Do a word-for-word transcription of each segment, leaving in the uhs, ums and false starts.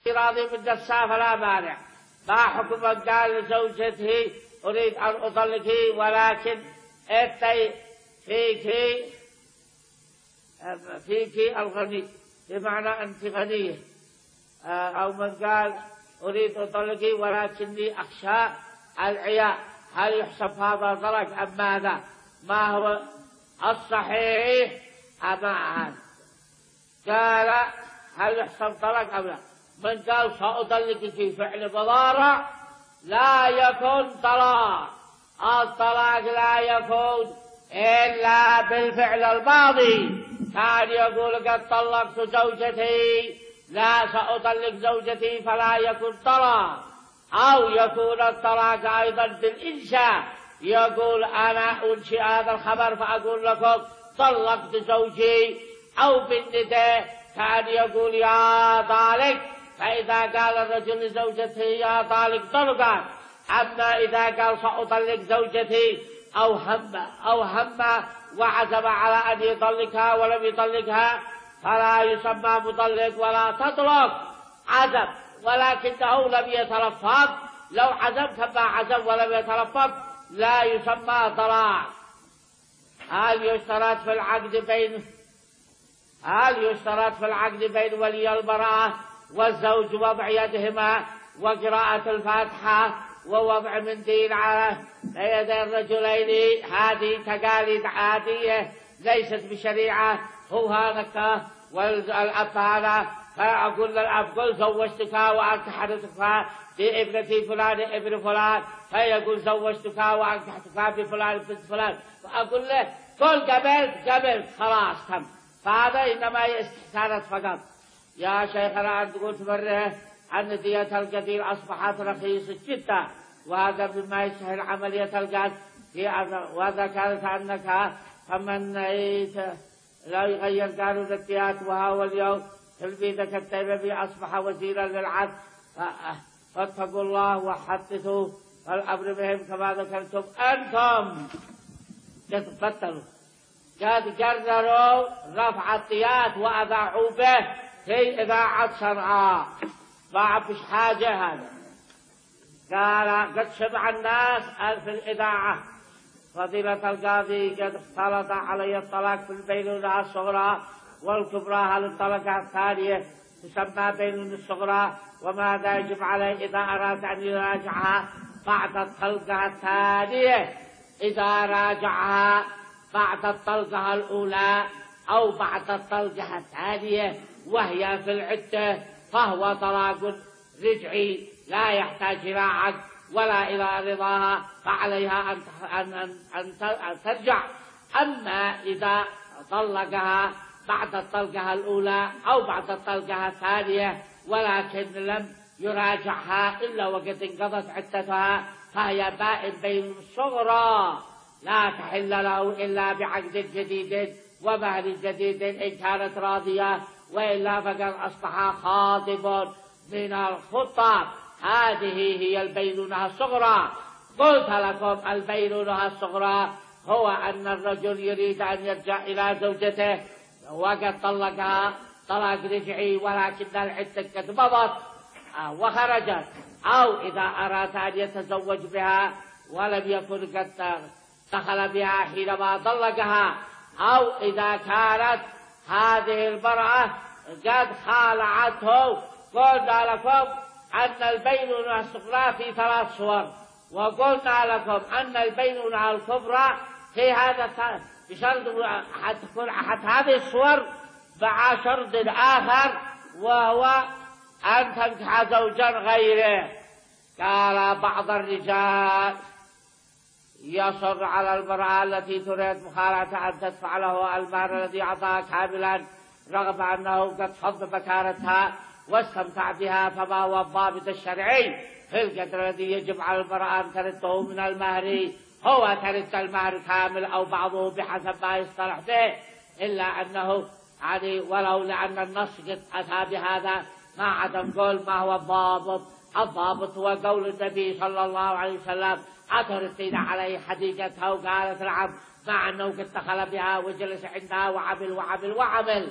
راضي بالنفسها فلا مانع. ما حكم من قال لزوجته أريد أن أطلقك ولكن أنت فيك فيك الغني، بمعنى أنت غنية، أو من قال أريد أطلقك ولكني أخشى العياء، هل يحسب هذا طلاق أم ماذا؟ ما هو الصحيح أما هذا؟ قال هل يحسب طلاق أم لا؟ من قال سأطلقك في فعل مضارع لا يكون طلاق، الطلاق لا يكون إلا بالفعل الماضي. كان يقول قد طلقت زوجتي، لا سأطلق زوجتي فلا يكون طلاق. أو يكون الطلاق أيضا بالإنشاء، يقول أنا أنشئ هذا الخبر فأقول لكم طلقت زوجي. أو بالنداء كان يقول يا طالق، فإذا قال الرجل لزوجته يا طالق طلقا. أما إذا قال سأطلق زوجتي أو هم أو هم وعزم على أن يطلقها ولم يطلقها فلا يسمى مطلق ولا تطلق. عزم ولكنه لم يتلفظ، لو عزم كما عزم ولم يتلفظ لا يسمى طلاق. هل يشترط في العقد بين هل يشترط في العقد بين ولي المرأة والزوج وضع يدهما وقراءة الفاتحة ووضع منديل على يد الرجلين؟ هذه تقاليد عادية ليست بشريعة. هو هذا والأب هذا فأقول للأب قل زوجتك وأنكحتك بابنتي فلان ابن فلان، فيقول زوجتك وأنكحتك بفلان بنت فلان، فأقول له قل قبلت قبلت خلاص تم. فهذا إنما استحسانات فقط. يا شيخنا أنت قلت مرة أن دية القتيل أصبحت رخيصة جدا، وهذا مما يسهل عملية القتل، وهذا كانت أنك فمن لا يغير قانون الديات وهو اليوم تلميذك التيممي أصبح وزيرا للعدل. فاتقوا الله وحدثوا الأمر بهم كما ذكرتم أنتم. قد بطلوا قد قرروا رفع الديات وأذاعوا به في إذاعة صنعاء، ما فيش حاجة. هذا قال قد سمع الناس في الإذاعة فضيلة القاضي قد اختلط علي الطلاق في البينونة الصغرى والكبرى، هل الطلقة الثانية تسمى بينونة الصغرى؟ وماذا يجب عليه إذا أراد أن يراجعها بعد الطلقة الثانية؟ إذا راجعها بعد الطلقة الأولى أو بعد الطلقة الثانية وهي في العدة فهو طلاق رجعي لا يحتاج إلى عقد ولا إلى رضاها، فعليها أن أن أن ترجع. أما إذا طلقها بعد الطلقة الأولى أو بعد الطلقة الثانية ولكن لم يراجعها إلا وقد انقضت عدتها فهي بائن بين الصغرى، لا تحل له إلا بعقد جديد ومهر جديد إن كانت راضية، وإلا فقد أصبح خاطب من الخطاب. هذه هي البينونة الصغرى. قلت لكم البينونة الصغرى هو أن الرجل يريد أن يرجع إلى زوجته وقد طلقها طلاق رجعي ولكن العدة قد مضت وخرجت، أو إذا أراد أن يتزوج بها ولم يكن قد دخل بها حينما طلقها، أو إذا كانت هذه المرأة قد خالعته. قلنا لكم أن البينونة الصغرى في ثلاث صور، وقلنا لكم أن البينونة الكبرى في هذا بشرط تكون أحد هذه الصور مع شرط آخر وهو أن تنكح زوجا غيره. قال بعض الرجال يصر على المرأة التي تريد مخالعة أن تدفع له المهر الذي أعطاها كاملا رغم أنه قد فض مكانتها واستمتع بها، فما هو الضابط الشرعي في القدر الذي يجب على المرأة أن ترده من المهر؟ هو ترد المهر كامل أو بعضه بحسب ما يصطلح به، إلا أنه يعني ولو لأن النص قد أتى بهذا ما عدم قول ما هو الضابط. الضابط هو قول النبي صلى الله عليه وسلم أتردين عليه حديقتها وقالت نعم، مع أنه قد دخل بها وجلس عندها وعمل وعمل وعمل.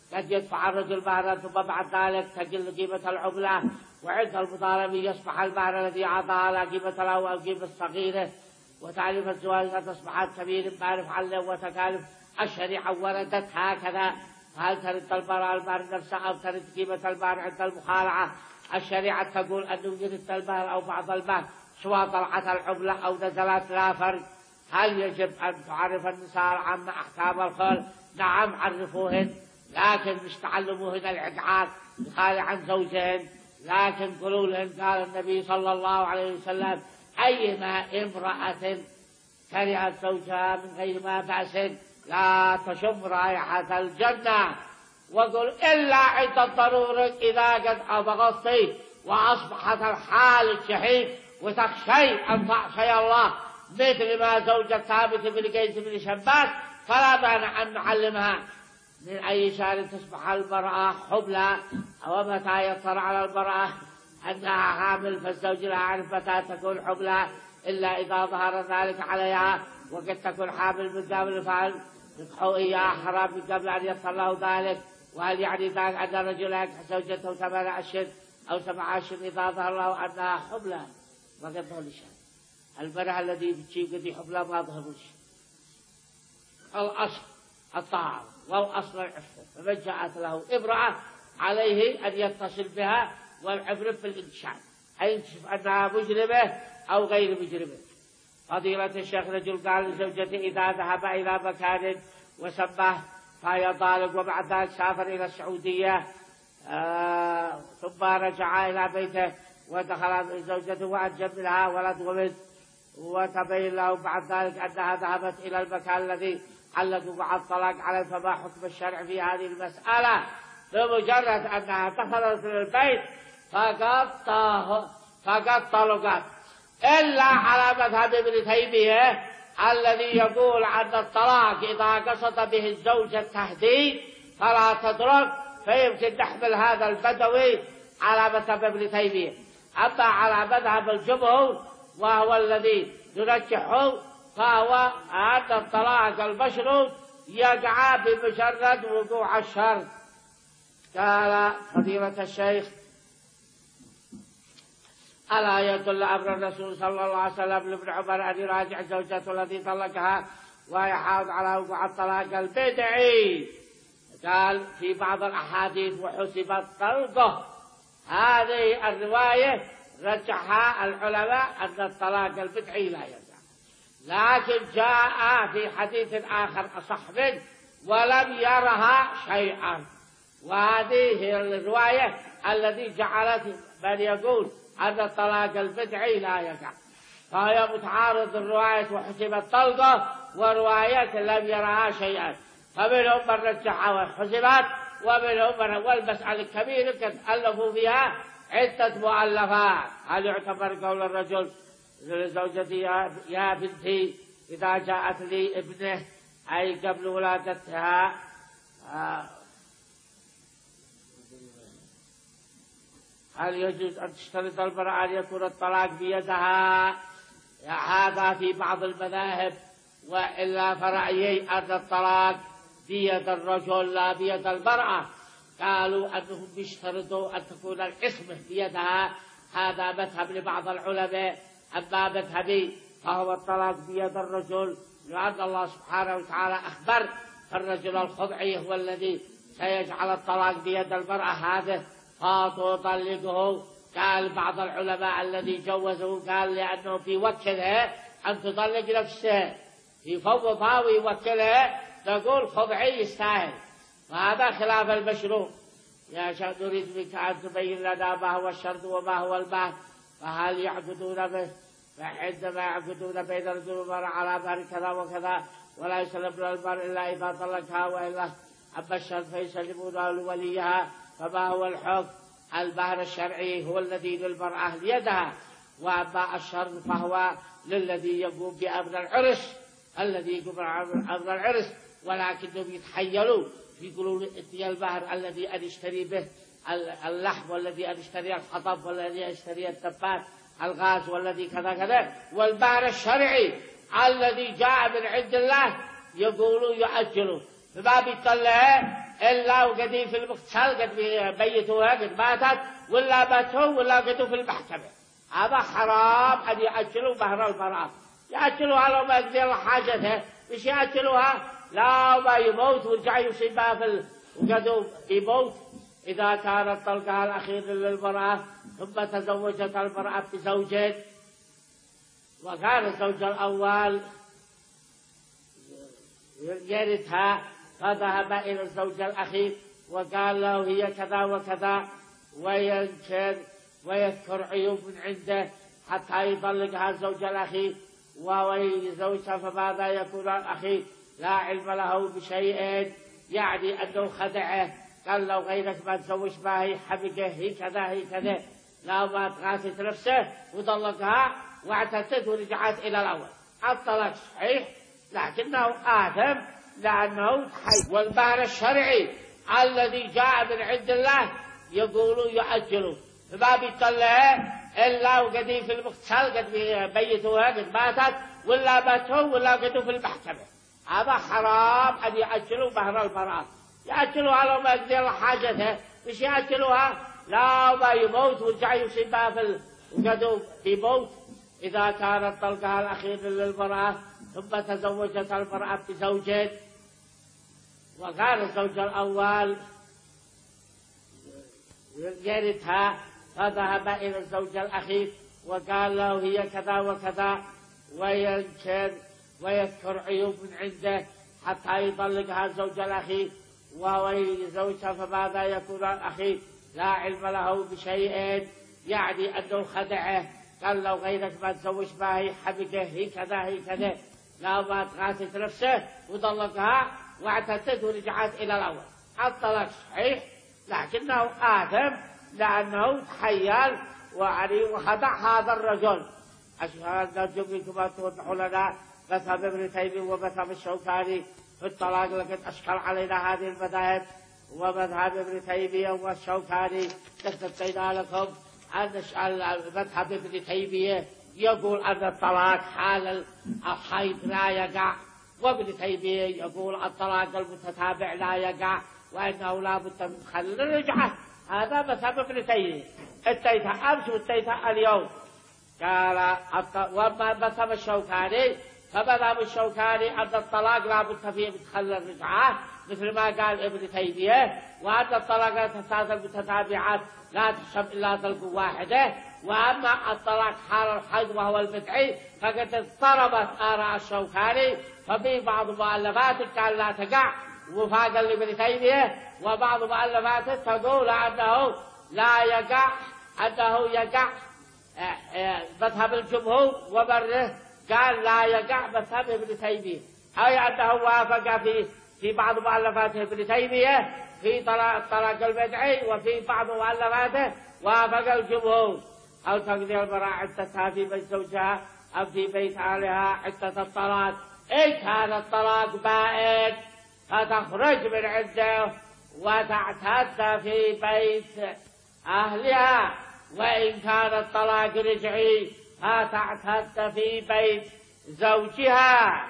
قد يدفع الرجل مهرا ثم بعد ذلك تقل قيمة العملة، وعند المضارب يصبح المهر الذي أعطاها لا قيمة له أو قيمة صغيرة. وتعريف الزواج قد أصبحت كبير معرف عنه وتكالف الشريعة وردت هكذا. هل ترد المرأة المهر نفسه أو ترد قيمة المهر عند المخالعة؟ الشريعة تقول أنه يرد المهر أو بعض المهر سواء طلعت العملة أو نزلت لا فرق. هل يجب أن تعرف النساء العامة أحكام الخلع؟ نعم عرفوهن، لكن مش تعلموهن الإقعاد الخالع عن زوجهن، لكن قولوا لهن قال النبي صلى الله عليه وسلم أيما امرأة كرهت زوجها من غير ما بأس لا تشم رائحة الجنة. وقل إلا عند الضرورة إذا قد أبغضتي وأصبحت الحال الجحيم وتخشي أن تعصي الله مثل ما زوجة ثابت بن قيس بن شباس فلا مانع أن نعلمها من أي شهر تصبح المرأة حبلى، أو متى يطر على المرأة أنها حامل فالزوج لا يعرف متى تكون حبلى إلا إذا ظهر ذلك عليها، وقد تكون حامل من قبل الفعل يقحوا إياها حرام من قبل أن يطر له ذلك. وهل يعني ذلك أن الرجل ينكح زوجته ثمان أشهر أو سبع أشهر إذا ظهر له أنها حبلى؟ ما قد ظهر شيء. المرأة الذي بتجيب قد حبلى ما ظهر شيء. الأصل الطاعة والأصل العفة، فمن جاءت له امرأة عليه أن يتصل بها والعبرة في الإنشاء أي يكشف أنها مجرمة أو غير مجرمة. فضيلة الشيخ رجل قال لزوجته إذا ذهب إلى مكان وسماه فهي طالق وبعد ذلك سافر إلى السعودية آه ثم رجع إلى بيته ودخل زوجته وأنجب لها ولد وبنت، وتبين له بعد ذلك أنها ذهبت إلى المكان الذي علقوا مع الطلاق عليه، فما حكم الشرع في هذه المسألة؟ بمجرد أنها دخلت البيت فقد فقد طلقت، إلا على مذهب ابن تيمية الذي يقول أن الطلاق إذا قصد به الزوج التهديد فلا تترك، فيمكن نحمل هذا البدوي على مذهب ابن تيمية. أما على مذهب الجمهور وهو الذي نرجحه فهو أن الطلاق المشروط يقع بمجرد وقوع الشرط. قال فضيلة الشيخ ألا يدل أمر الرسول صلى الله عليه وسلم لابن عمر أن يراجع زوجته التي طلقها ويحافظ على وقوع الطلاق البدعي؟ قال في بعض الأحاديث وحسبت طلقه، هذه الرواية رجحها العلماء أن الطلاق البدعي لا يقع، لكن جاء في حديث آخر أصح منه ولم يرها شيئا، وهذه هي الرواية التي جعلت من يقول أن الطلاق البدعي لا يقع، فهي متعارض الرواية وحسبت طلقه ورواية لم يرها شيئا، فمنهم من رجحها وحسبت ومنهم من، والمسألة الكبيرة قد ألفوا فيها عدة مؤلفات. هل يعتبر قول الرجل لزوجتي يا بنتي إذا جاءت لي ابنه أي قبل ولادتها آه هل يجوز أن تشترط المرأة أن يكون الطلاق بيدها؟ هذا في بعض المذاهب، وإلا فرأيي أن الطلاق بيد الرجل لا بيد المرأة. قالوا أنهم يشترطوا أن تكون العصمة بيدها، هذا مذهب لبعض العلماء. أما مذهبي فهو الطلاق بيد الرجل، لأن الله سبحانه وتعالى أخبر الرجل الخضعي هو الذي سيجعل الطلاق بيد المرأة، هذا فتطلقه. قال بعض العلماء الذي جوزه قال لأنه في وكلها أن تطلق نفسها، في فوضها ويوكلها، تقول خضعي يستاهل، وهذا خلاف المشروع. يا شيخ نريد منك أن تبين لنا ما هو الشرط وما هو المهر، فهل يعقدون به؟ فعندما يعقدون بين الرجل والمرأة على مهر كذا وكذا ولا يسلمون المرء إلا إذا طلقها، وإلا أما الشرط فيسلمونها لوليها. فما هو الحكم؟ المهر الشرعي هو الذي للمرأة ليدها، وأما الشرط فهو للذي يقوم بأمر العرس، الذي يقوم بأمر العرس، ولكنهم يتحيلوا يقولون اتي المهر الذي أن اشتري به اللحم، والذي أن اشتري الحطب، والذي اشتري الدبات الغاز، والذي كذا كذا. والمهر الشرعي الذي جاء من عند الله يقولوا يؤجلوا، فما بيطلعه إلا وقدي في المغتسل قد بيتوها قد ماتت ولا باتوا ولا قدوا في المحكمة. هذا حرام أن يأكلوا مهر المرأة. يأكلوها لو ما يقدر حاجته مش يأكلوها لا ما يموت ويرجع يصيبها في وقدوا يموت. إذا كانت طلقها الأخير للمرأة ثم تزوجت المرأة بزوجين وكان الزوج الأول يرثها فذهب إلى الزوج الأخير وقال له هي كذا وكذا وينكر ويذكر عيوب من عنده حتى يطلقها الزوج الأخير ويزوجها. فماذا يكون الأخير لا علم له بشيء يعني أنه خدعه قال لو غيرك ما تزوج ما هي حبقه هي كذا هي كذا لا ما تغاثت نفسه وطلقها واعتدت ورجعت إلى الأول. الطلاق صحيح لكنه آثم لأنه حي. والمهر الشرعي الذي جاء من عند الله يقولوا يؤجلوا ما بيطلعه إلا وقدي في المغتسل قد بيتوها قد ماتت ولا باتوا ولا قدوا في المحكمة. هذا حرام أن يأجلوا مهر المرأة. يأكلوها لو ما يقدر حاجته مش يأكلوها لا ما يموت ويرجع يصيبها في وقدوا يموت. إذا كانت طلقها الأخير للمرأة ثم تزوجت المرأة بزوجين وكان الزوج الأول يرثها فذهب إلى الزوج الأخير وقال له هي كذا وكذا وينكر ويذكر عيوب من عنده حتى يطلقها الزوج الأخير وهو يزوجها. فماذا يكون الأخير لا علم له بشيء يعني أنه خدعه قال لو غيرك ما تزوج ما هي حبقه هي كذا هي كذا لا ما تغاثت نفسه وطلقها واعتدت ورجعت إلى الأول. الطلاق صحيح لكنه آثم لأنه تحيل وعلي وخدع هذا الرجل. أشهد نرجو منكم أن توضحوا لنا مذهب ابن تيمية ومذهب الشوكاني في الطلاق لقد أشكل علينا هذه المذاهب ومذهب ابن تيمية والشوكاني. تستطيعنا لكم أن مذهب ابن تيمية يقول أن الطلاق حال الحيض لا يقع وابن تيمية يقول الطلاق المتتابع لا يقع وإنه لا بد من خلل الرجعة. هذا مذهب ابن تيمية اتيتها أمس واتيتها اليوم. قال وما مذهب الشوكاني فمذهب الشوكاني أن الطلاق لا بد فيه من خلل الرجعة مثل ما قال ابن تيمية وأن الطلاق الثلاث المتتابعات لا تحسب إلا طلق واحدة. وأما الطلاق حال الحيض وهو البدعي فقد اضطربت آراء الشوكاني ففي بعض مؤلفاته كان لا تقع وفاقا لابن تيمية وبعض مؤلفاته تقول أنه لا يقع أنه يقع مذهب الجمهور وبره قال لا يقع مذهب ابن تيمية أي أنه وافق في في بعض مؤلفاته ابن تيمية في الطلاق البدعي وفي بعض مؤلفاته وافق الجمهور. أو تقضي المرأة عدتها في بيت زوجها أو في بيت أهلها عدة الطلاق. إن كان الطلاق بائن فتخرج من عنده وتعتد في بيت أهلها وإن كان الطلاق رجعي فتعتد في بيت زوجها.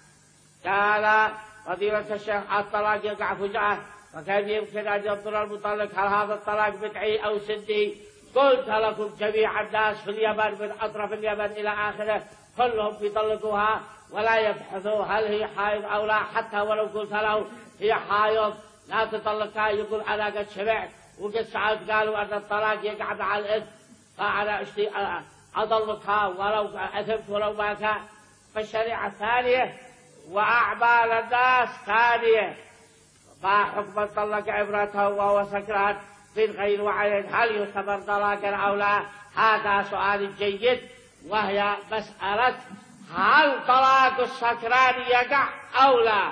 قال فضيلة الشيخ الطلاق يقع فجأة وكيف يمكن أن ينظر المطلق هل هذا الطلاق بدعي أو سني؟ قلت لكم جميع الناس في اليمن من أطراف اليمن إلى آخره كلهم يطلقوها ولا يبحثوا هل هي حائض أو لا. حتى ولو قلت له هي حائض لا تطلقها يقول أنا قد شبعت. وقد سعد قالوا أن الطلاق يقع مع الإثم فأنا أشتي أطلقها ولو أثبت ولو ما كان. فالشريعة ثانية وأعمال الناس ثانية. فحكم الطلق عبرته وهو سكران من غير وعي هل يعتبر طلاقا أو لا؟ هذا سؤال جيد وهي مسألة هل طلاق السكران يقع أو لا؟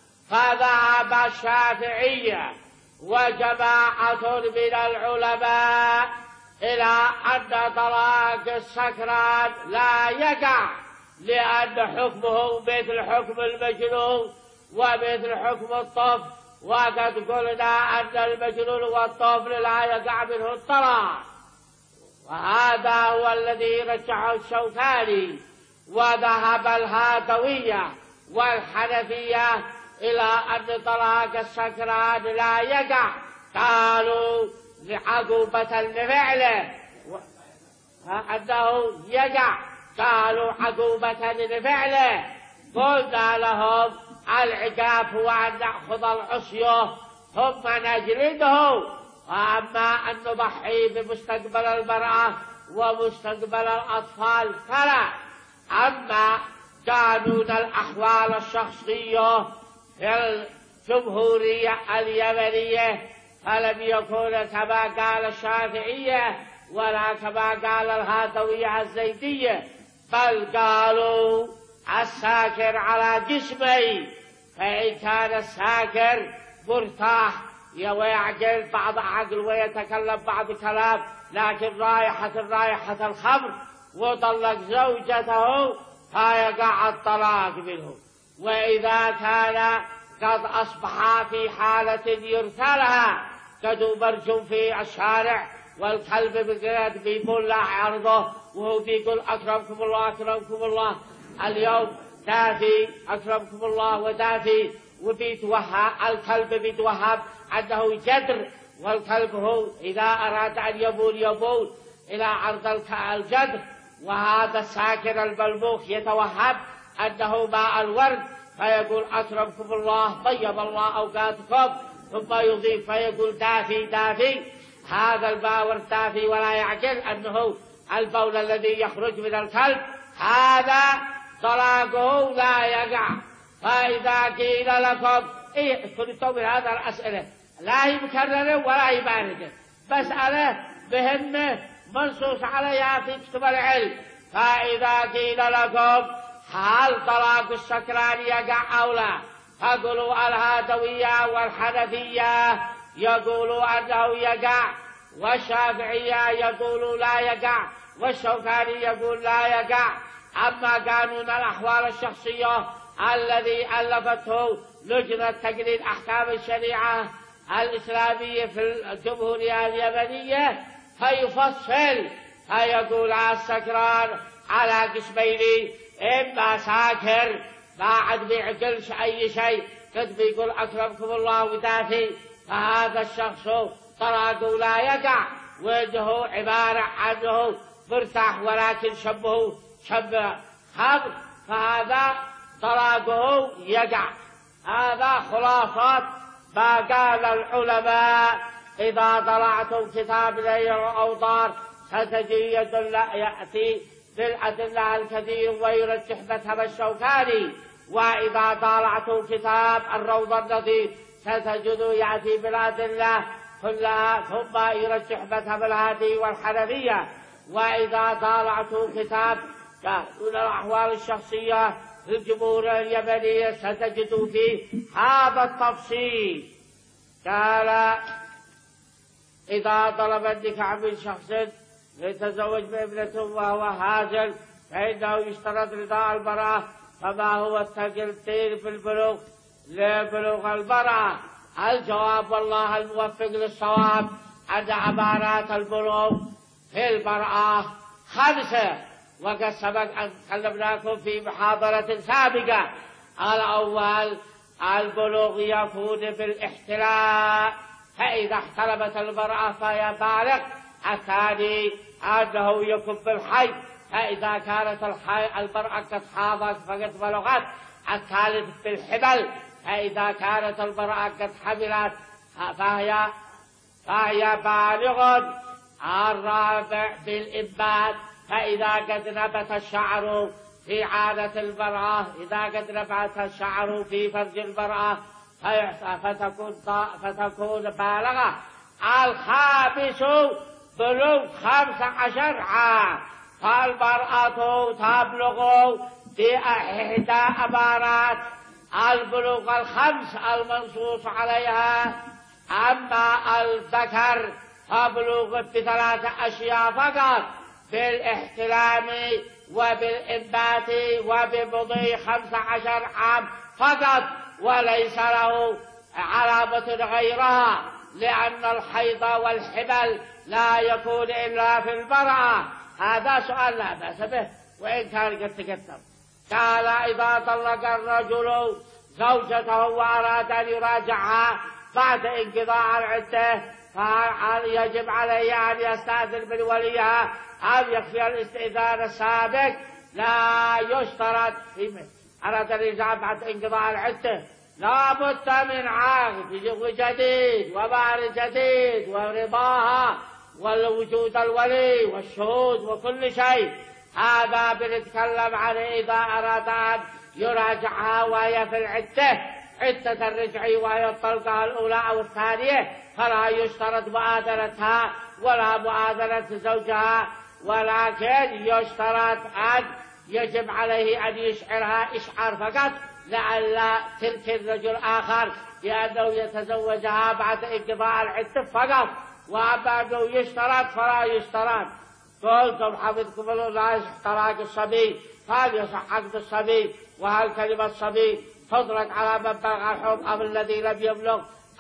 فذهب الشافعية وجماعة من العلماء إلى أن طلاق السكران لا يقع لأن حكمه مثل حكم المجنون ومثل حكم الطفل. وقد قلنا أن المجنون والطفل لا يقع منه الطلاق وهذا هو الذي رجحه الشوكاني. وذهب الهادوية والحنفية إلى أن طلاق السكران لا يقع؟ قالوا عقوبة لفعله أنه يقع، قالوا عقوبة لفعله. قلنا لهم العقاب هو أن نأخذ العصية ثم نجلده، وأما أن نضحي بمستقبل المرأة ومستقبل الأطفال فلا. أما قانون الأحوال الشخصية في الجمهورية اليمنية فلم يكن كما قال الشافعية ولا كما قال الهادوية الزيدية، بل قالوا الساكر على جسمي، فإن كان الساكر مرتاح ويعقل بعض عقل ويتكلم بعض كلام لكن رائحة رائحة الخمر وطلق زوجته فيقع الطلاق منه. وإذا كان قد أصبح في حالة يرثلها قد مرجم في الشارع والكلب بقياد بيبلع عرضه وهو بيقول أكرمكم الله أكرمكم الله اليوم دافي أكرمكم الله ودافي، وبيتوهب الكلب بيتوهب عنده جدر، والكلب هو إذا أراد أن يبول يبول إلى عرض الجدر. وهذا الساكر الملموخ يتوهب أنه ماء الورد فيقول أكرمكم الله طيب الله أوقاتكم، ثم يضيف فيقول دافي دافي. هذا الماء ورد دافي ولا يعقل أنه البول الذي يخرج من الكلب، هذا طلاقه لا يقع. فإذا قيل لكم إيه كنتم من هذا الأسئلة لا هي مكررة ولا هي باردة، مسألة مهمة منصوص عليها في كتب العلم. فإذا قيل لكم هل طلاق السكران يقع أو لا، فقولوا الهادوية والحنفية يقولوا أنه يقع، والشافعية يقولوا لا يقع، والشوكاني يقول لا يقع. أما قانون الأحوال الشخصية الذي ألفته لجنة تقرير أحكام الشريعة الإسلامية في الجمهورية اليمنية فيفصل فيقول السكران على قسمين، إما ساكر ما عاد بيعقلش أي شيء قد بيقول أكرمكم الله ودافي، فهذا الشخص طلاقه لا يقع، وإنه عبارة عنه مرتاح ولكن شبه شب خمر، فهذا طلاقه يقع. هذا خلاصة ما قال العلماء. إذا طلعتم كتاب نيل الأوطار ستجد يأتي بالأدلة الكثير ويرجح مذهب الشوكاني، وإذا طالعتم كتاب الروض النظيف ستجد يأتي بالأدلة كلها ثم يرجح مذهب الهادي والحنفية. وإذا طالعتم كتاب قانون الأحوال الشخصية في الجمهورية اليمنية ستجد فيه هذا التفصيل. قال إذا طلب النكاح من شخص ليتزوج بابنته وهو هاجر فإنه يشترط رضاء المرأة، فما هو التقدير في البلوغ لبلوغ المرأة؟ الجواب والله الموفق للصواب أن عبارات البلوغ في المرأة خمسة، وقد سبق أن تكلمناكم في محاضرة سابقة. الأول البلوغ يكون بالاحتلام، فإذا احتلمت المرأة فهي بالغ. الثاني أنه يكون بالحيض، فإذا كانت المرأة قد حاضت فقد بلغت. الثالث بالحمل، فإذا كانت المرأة قد حملت فهي فهي بالغ. الرابع بالإنبات، فإذا قد نبت الشعر في عادة المرأة، إذا قد نبت الشعر في فرج المرأة فتكون فتكون بالغة. الخامس بلوغ خمس عشر عام، فالمرأة تبلغ بإحدى أمارات البلوغ الخمس المنصوص عليها. أما الذكر فبلوغ بثلاثة أشياء فقط، بالاحتلام وبالإنبات وبمضي خمس عشر عام فقط، وليس له علامة غيرها، لأن الحيض والحمل لا يكون إلا في المرأة. هذا سؤال لا بأس به وإن كان قد تقدم. قال إذا طلق الرجل زوجته وأراد أن يراجعها بعد انقضاء العدة، فهل يجب عليه أن يستأذن من وليها أم يكفي الاستئذان السابق؟ لا يشترط في أراد الرجاع بعد انقضاء العدة لا بد من عقد جديد ومهر جديد ورضاها ووجود الولي والشهود وكل شيء. هذا بنتكلم عنه إذا أراد أن يراجعها وهي في العدة عدة الرجع وهي الطلقة الأولى أو الثانية، فلا يشترط مؤاذنتها ولا مؤاذنة زوجها، ولكن يشترط أن يجب عليه أن يشعرها إشعار فقط لئلا تلك الرجل آخر لأنه يتزوجها بعد انقضاء العدة فقط. وأما أنه يشترط فلا يشترط. قلتم حفظكم الله لا يصح طلاق الصبي، هل يصح عقد الصبي؟ وهل كلمة صبي تطلق على من بلغ الحلم أم الذي لم يبلغ؟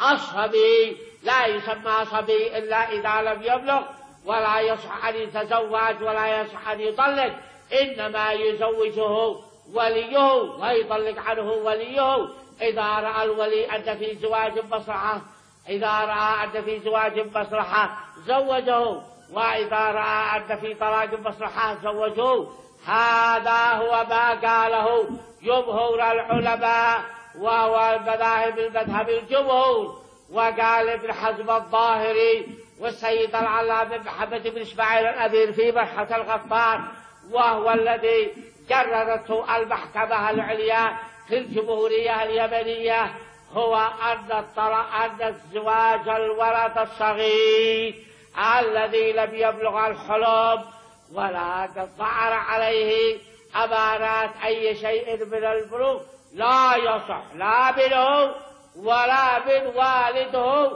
الصبي لا يسمى صبي إلا إذا لم يبلغ، ولا يصح أن يتزوج ولا يصح أن يطلق، إنما يزوجه وليه ويطلق عنه وليه إذا رأى الولي أن في زواج مصلحة، إذا رأى أن في زواج مصلحة زوجه، وإذا رأى أن في طلاق مصلحة زوجه. هذا هو ما قاله جمهور العلماء وهو المذاهب المذهب الجمهور. وقال ابن حزم الظاهري والسيد العلامة بن محمد بن إسماعيل الأمير في بحة الغفار، وهو الذي قررته المحكمة العليا في الجمهورية اليمنية، هو أن أن الزواج الولد الصغير الذي لم يبلغ الحلم ولا تظهر عليه أمارات أي شيء من البلوغ لا يصح لا منه ولا من والده،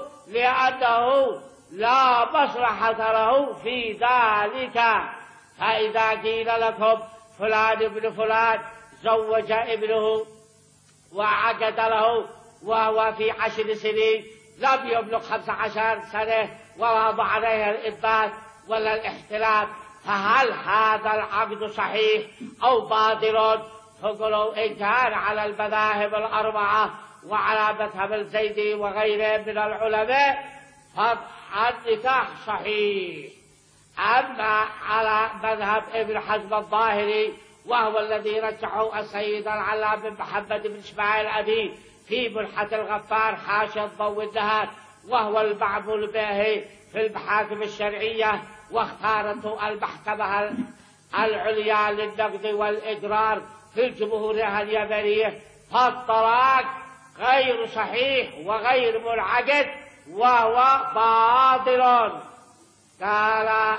لأنه لا مصلحة له في ذلك. فإذا قيل لكم فلان ابن فلان زوج ابنه وعقد له وهو في عشر سنين لم يبلغ خمس عشر سنة ووضع عليه الإثبات ولا الاحتلال، فهل هذا العقد صحيح أو باطل؟ فقلوا إن كان على المذاهب الأربعة وعلى مذهب الزيدي وغيره من العلماء فالنكاح صحيح. أما على مذهب ابن حزم الظاهري وهو الذي رجحه السيد العلامة بن محمد بن إسماعيل الأمير في بلحة الغفار حاشا الضوء الذهب، وهو المعمول به في المحاكم الشرعية، واختارته المحكمة العليا للنقد والإقرار في الجمهورية اليمنية، فالطلاق غير صحيح وغير منعقد وهو باطل. قال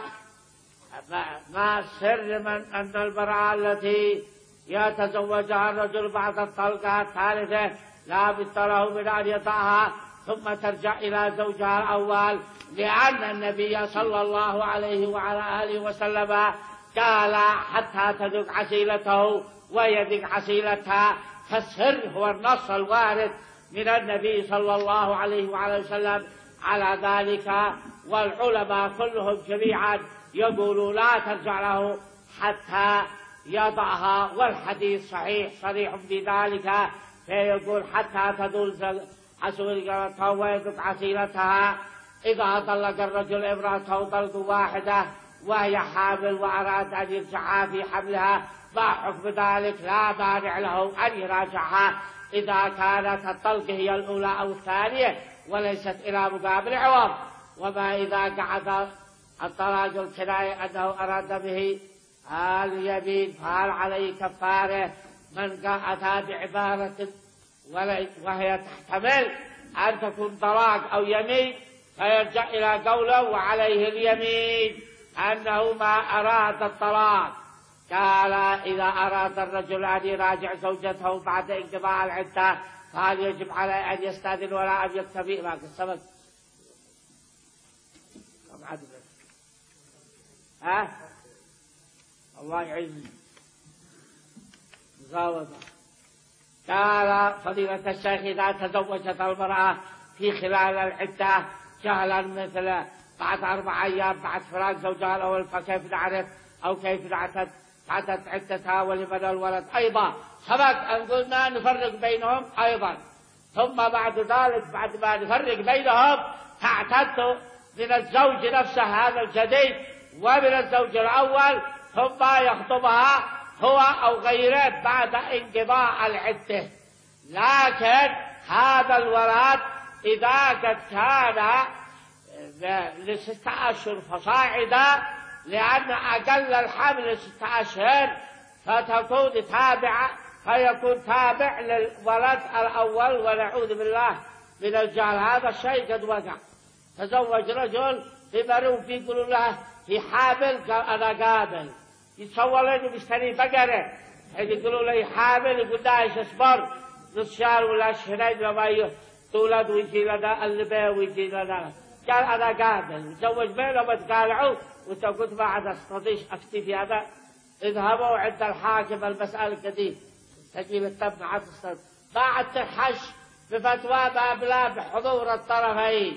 ما سر من أن المرأة التي يتزوجها الرجل بعد الطلقة الثالثة لا بد له من أن يطأها ثم ترجع إلى زوجها الأول، لأن النبي صلى الله عليه وعلى آله وسلم قال حتى تذق عسيلته ويذق عسيلتها، فالسر هو النص الوارد من النبي صلى الله عليه وعلى وسلم على ذلك. والعلماء كلهم جميعا يقولوا لا ترجع له حتى يضعها، والحديث صحيح صريح في ذلك، فيقول حتى تدل عسيلتها ويذق عسيلتها. إذا طلق الرجل امرأته طلق واحدة وهي حامل وأراد أن يرجعها في حملها ما حكم ذلك؟ لا مانع له أن يراجعها إذا كانت الطلق هي الأولى أو الثانية وليست إلى مقابل عوض. وما إذا قعد الطلاق الكناية أنه أراد به اليمين فهل عليه كفارة؟ من أتى بعبارة وهي تحتمل أن تكون طلاق أو يمين فيرجع إلى قوله وعليه اليمين أنه ما أراد الطلاق. قال إذا أراد الرجل أن يراجع زوجته بعد انقضاء العدة فهل يجب عليه أن يستأذن ولا أن يكتفي؟ ما السبب ها الله يعين مزاوضة. قال فضيلة الشيخ إذا تزوجت المرأة في خلال العدة جهلا مثل بعد أربع أيام بعد فراق زوجها الأول فكيف نعرف أو كيف نعتد بعد عدتها ولمن الولد أيضا سبق أن قلنا نفرق بينهم أيضا. ثم بعد ذلك بعد ما نفرق بينهم تعتد من الزوج نفسه هذا الجديد ومن الزوج الأول، ثم يخطبها هو أو غيره بعد انقضاء العدة. لكن هذا الولد إذا قد كان لستة أشهر فصاعدا، لأن أقل الحمل ستة أشهر فتكون تابعة فيكون تابع للولد الأول، ونعوذ بالله من الجهل. هذا الشيء قد وقع. تزوج رجل بمروف يقولوا له في حامل، قال أنا قابل. يتصور له بيشتري بقرة، يقولوا له حامل، يقول لا إيش أصبر نص شهر ولا شهرين لما تولد ويجي لنا اللبا ويجي لنا. قال أنا قابل. تزوج بينهم وتقالعوا وتقول ما عاد أستطيع أكتب في هذا. اذهبوا عند الحاكم المسألة قديم تجيب التبع عاد الصد ما عاد تحش بفتوى بأبلا بحضور الطرفين.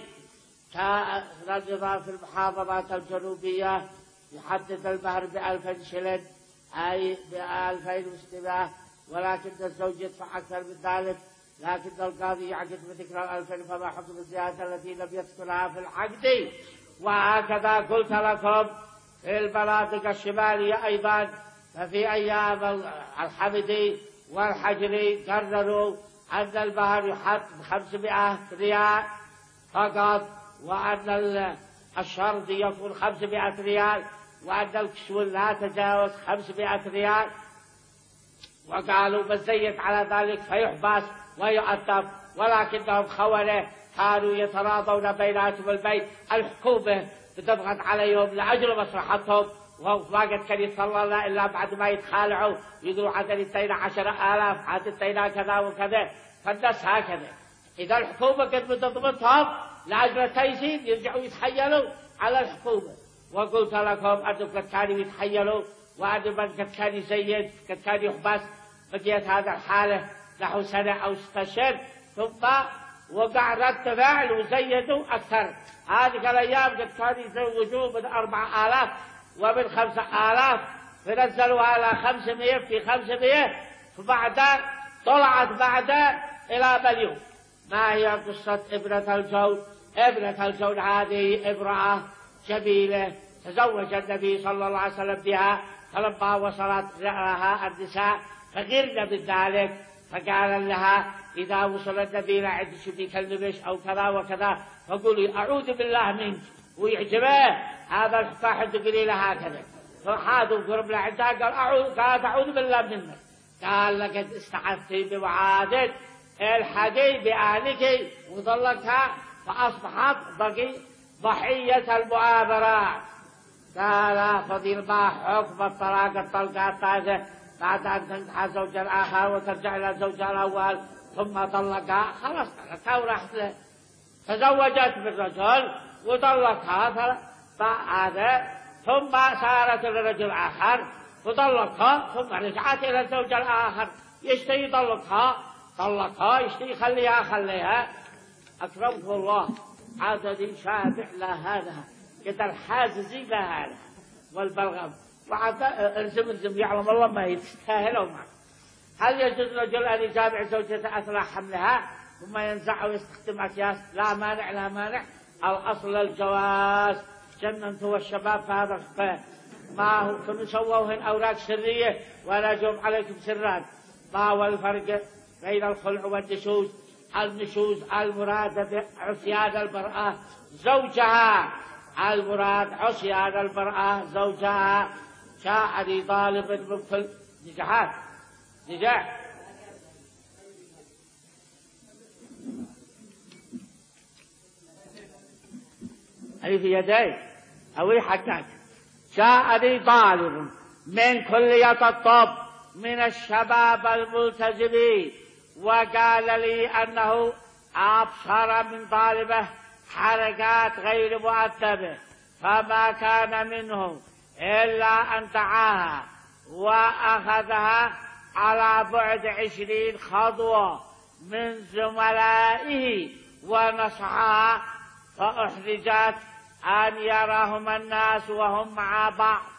كالنظام في المحافظات الجنوبية يحدد المهر بألفين شلن أي بألفين وستمائة، ولكن الزوج يدفع أكثر من ذلك، لكن القاضي يعقد بذكر الألفين فما حكم الزيادة التي لم يذكرها في العقد. وهكذا قلت لكم في المناطق الشمالية أيضا ففي أيام الحمد والحجر قرروا أن المهر يحط بخمسمائة ريال فقط، وأن الشرط يكون خمسمائة ريال، وأن الكسول لا تجاوز خمسمائة ريال. وقالوا بزيد على ذلك فيحبس ويؤدب، ولكنهم خونة كانوا يتراضون بيناتهم البيت. الحكومة بتضغط عليهم لأجل مصلحتهم، وما قد كان يتصلى إلا بعد ما يتخالعوا يقولوا عدد التينا عشر آلاف عدد التينا كذا وكذا. فالناس هكذا إذا الحكومة قد بتضبطهم لأجل تيسير يرجعوا يتحيلوا على الحكومة. وقلت لكم أنهم قد كانوا يتحيلوا، وأن من قد كان يزيد قد كان يحبس. بقيت هذا الحالة نحو سنة أو ستة أشهر، ثم وقع رد فعل وزيدوا أكثر. هذه الأيام قد كانوا يزوجوا من أربعة آلاف ومن خمسة آلاف، فنزلوا على خمسمائة في خمسمائة، فبعد طلعت بعد إلى مليون. ما هي قصة ابنة الجود؟ ابنة الجود هذه امرأة جميلة تزوج النبي صلى الله عليه وسلم بها، فلما وصلت لها النساء فغرن من ذلك، فقال لها إذا وصل النبي لعند شو بيكلمش أو كذا وكذا فقولي أعوذ بالله منك، ويعجبه هذا الفاحش تقولي له هكذا. فحادوا قرب لعندها قال أعوذ قالت أعوذ بالله منك. قال لقد استعذت بوعادك الحدي بآلك وظلتها فأصبحت بقي ضحية المؤامرات. قال فضيل ما حكم الطلاق الطلقات هذه بعد أن تنكح زوجا آخر وترجع إلى زوجها الأول ثم طلقها؟ خلاص طلقها وراحت له. تزوجت بالرجل وطلقها هذا، ثم صارت لرجل آخر وطلقها، ثم رجعت إلى الزوج الآخر يشتي يطلقها طلقها، يشتي يخليها خليها. أكرمكم الله عدد شابع لهذا قد الحاززي لهذا والبلغم، وعد الزم الزم يعلم الله ما يستاهلوا معه. هل يجوز رجل أن يجامع زوجته أثناء حملها ثم ينزع ويستخدم أكياس؟ لا مانع لا مانع، الأصل الجواز. جننتوا الشباب في هذا الخفاء ما هو كانوا سووهن أوراق سرية ولا جوم عليكم سران. ما هو الفرق بين الخلع والنشوز؟ النشوز المراد عصيان المرأة زوجها، المراد عصيان المرأة زوجها. جاء لي طالب من كل نجاحات نجاح أي في يدي أو حقك. جاءني طالب من كلية الطب من الشباب الملتزمين وقال لي أنه أبصر من طالبه حركات غير مؤدبة، فما كان منه إلا أن دعاها وأخذها على بعد عشرين خطوة من زملائه ونصحها، فأحرجت أن يراهم الناس وهم مع بعض،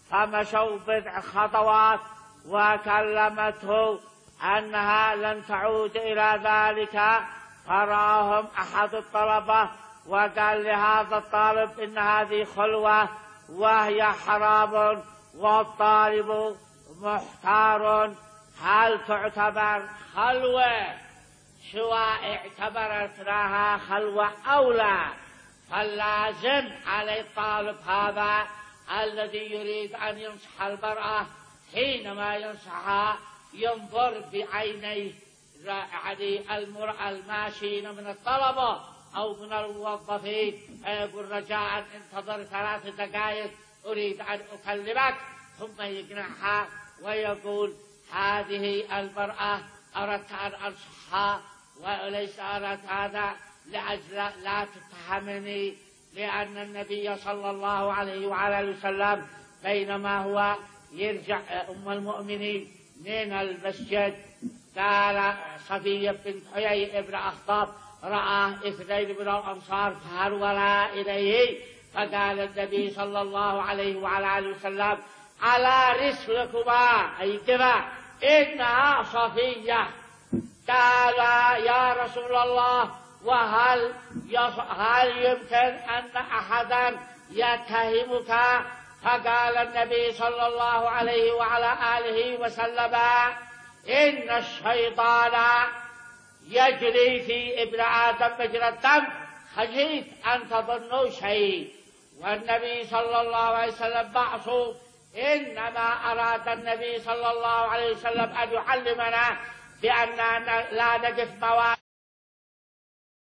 فمشوا بضع خطوات وكلمته أنها لن تعود إلى ذلك، فراهم أحد الطلبة وقال لهذا الطالب إن هذه خلوة وهي حرام والطالب محتار، هل تعتبر خلوة سواء اعتبرت لها خلوة أو لا؟ فاللازم على الطالب هذا الذي يريد أن ينصح المرأة حينما ينصحها ينظر بعينيه، يعني المرأة الماشيين من الطلبة أو من الموظفين، يقول رجاء انتظر ثلاث دقائق أريد أن أكلمك، ثم يقنعها ويقول هذه المرأة أردت أن أنصحها وليس أردت هذا لأجل لا تتهمني، لأن النبي صلى الله عليه وعلى وسلم بينما هو يرجع أم المؤمنين من المسجد قال صفية بنت حيي ابن أخطب رأى اثنين من الأنصار فهرولا إليه، فقال النبي صلى الله عليه وعلى وسلم على رسلكما أي كذا إنها صفية. قال يا رسول الله وهل هل يمكن أن أحدا يتهمك؟ فقال النبي صلى الله عليه وعلى آله وسلم إن الشيطان يجري في ابن آدم مجرى الدم، خشيت أن تظنوا شيء. والنبي صلى الله عليه وسلم معصوم، إنما أراد النبي صلى الله عليه وسلم أن يعلمنا بأننا لا نقف مواقف